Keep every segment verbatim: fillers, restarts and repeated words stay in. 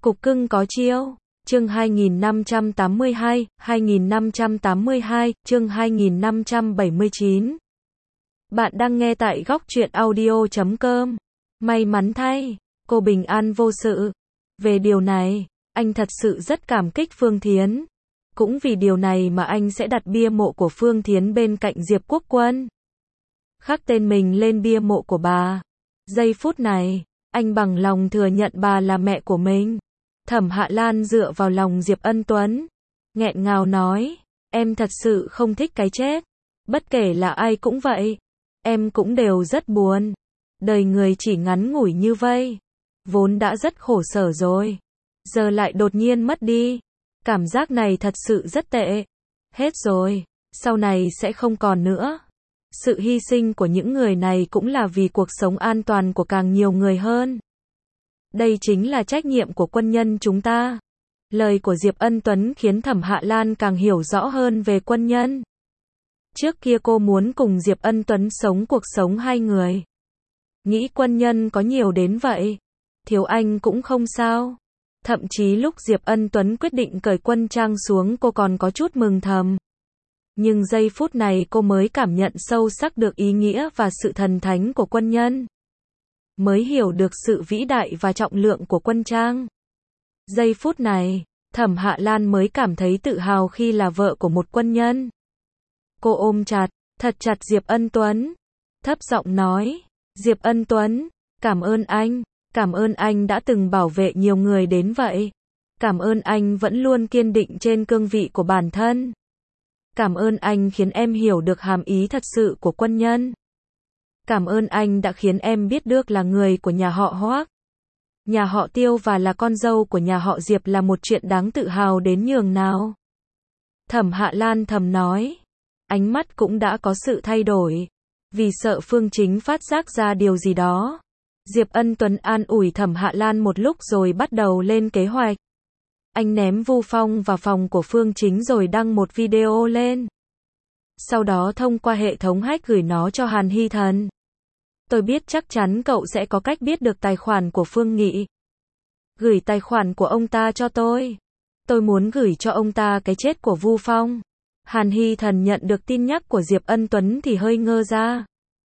Cục cưng có chiêu. Chương hai nghìn năm trăm tám mươi hai, hai nghìn năm trăm tám mươi hai, chương hai nghìn năm trăm bảy mươi chín. Bạn đang nghe tại góc truyện audio chấm com. May mắn thay, cô bình an vô sự. Về điều này, anh thật sự rất cảm kích Phương Thiến. Cũng vì điều này mà anh sẽ đặt bia mộ của Phương Thiến bên cạnh Diệp Quốc Quân. Khắc tên mình lên bia mộ của bà. Giây phút này, anh bằng lòng thừa nhận bà là mẹ của mình. Thẩm Hạ Lan dựa vào lòng Diệp Ân Tuấn, nghẹn ngào nói, em thật sự không thích cái chết. Bất kể là ai cũng vậy. Em cũng đều rất buồn. Đời người chỉ ngắn ngủi như vây. Vốn đã rất khổ sở rồi. Giờ lại đột nhiên mất đi. Cảm giác này thật sự rất tệ. Hết rồi. Sau này sẽ không còn nữa. Sự hy sinh của những người này cũng là vì cuộc sống an toàn của càng nhiều người hơn. Đây chính là trách nhiệm của quân nhân chúng ta. Lời của Diệp Ân Tuấn khiến Thẩm Hạ Lan càng hiểu rõ hơn về quân nhân. Trước kia cô muốn cùng Diệp Ân Tuấn sống cuộc sống hai người. Nghĩ quân nhân có nhiều đến vậy. Thiếu anh cũng không sao. Thậm chí lúc Diệp Ân Tuấn quyết định cởi quân trang xuống cô còn có chút mừng thầm. Nhưng giây phút này cô mới cảm nhận sâu sắc được ý nghĩa và sự thần thánh của quân nhân. Mới hiểu được sự vĩ đại và trọng lượng của quân trang. Giây phút này, Thẩm Hạ Lan mới cảm thấy tự hào khi là vợ của một quân nhân. Cô ôm chặt, thật chặt Diệp Ân Tuấn. Thấp giọng nói, Diệp Ân Tuấn, cảm ơn anh, cảm ơn anh đã từng bảo vệ nhiều người đến vậy. Cảm ơn anh vẫn luôn kiên định trên cương vị của bản thân. Cảm ơn anh khiến em hiểu được hàm ý thật sự của quân nhân. Cảm ơn anh đã khiến em biết được là người của nhà họ Hoắc, nhà họ Tiêu và là con dâu của nhà họ Diệp là một chuyện đáng tự hào đến nhường nào. Thẩm Hạ Lan thầm nói. Ánh mắt cũng đã có sự thay đổi. Vì sợ Phương Chính phát giác ra điều gì đó. Diệp Ân Tuấn an ủi Thẩm Hạ Lan một lúc rồi bắt đầu lên kế hoạch. Anh ném Vu Phong vào phòng của Phương Chính rồi đăng một video lên. Sau đó thông qua hệ thống hack gửi nó cho Hàn Hy Thần. Tôi biết chắc chắn cậu sẽ có cách biết được tài khoản của Phương Nghị. Gửi tài khoản của ông ta cho tôi. Tôi muốn gửi cho ông ta cái chết của Vu Phong. Hàn Hy Thần nhận được tin nhắc của Diệp Ân Tuấn thì hơi ngơ ra.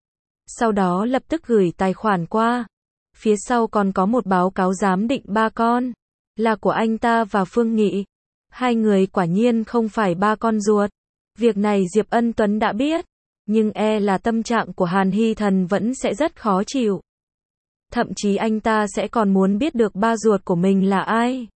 Sau đó lập tức gửi tài khoản qua. Phía sau còn có một báo cáo giám định ba con. Là của anh ta và Phương Nghị. Hai người quả nhiên không phải ba con ruột. Việc này Diệp Ân Tuấn đã biết. Nhưng e là tâm trạng của Hàn Hy Thần vẫn sẽ rất khó chịu. Thậm chí anh ta sẽ còn muốn biết được ba ruột của mình là ai.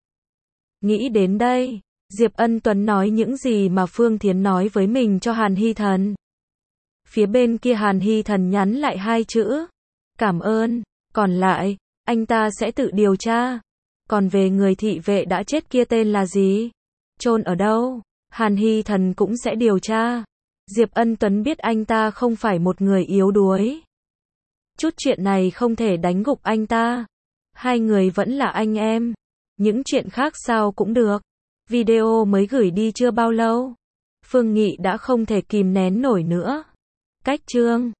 Nghĩ đến đây, Diệp Ân Tuấn nói những gì mà Phương Thiến nói với mình cho Hàn Hy Thần. Phía bên kia Hàn Hy Thần nhắn lại hai chữ. Cảm ơn, còn lại, anh ta sẽ tự điều tra. Còn về người thị vệ đã chết kia tên là gì? Chôn ở đâu? Hàn Hy Thần cũng sẽ điều tra. Diệp Ân Tuấn biết anh ta không phải một người yếu đuối. Chút chuyện này không thể đánh gục anh ta. Hai người vẫn là anh em. Những chuyện khác sao cũng được. Video mới gửi đi chưa bao lâu. Phương Nghị đã không thể kìm nén nổi nữa. Cách chương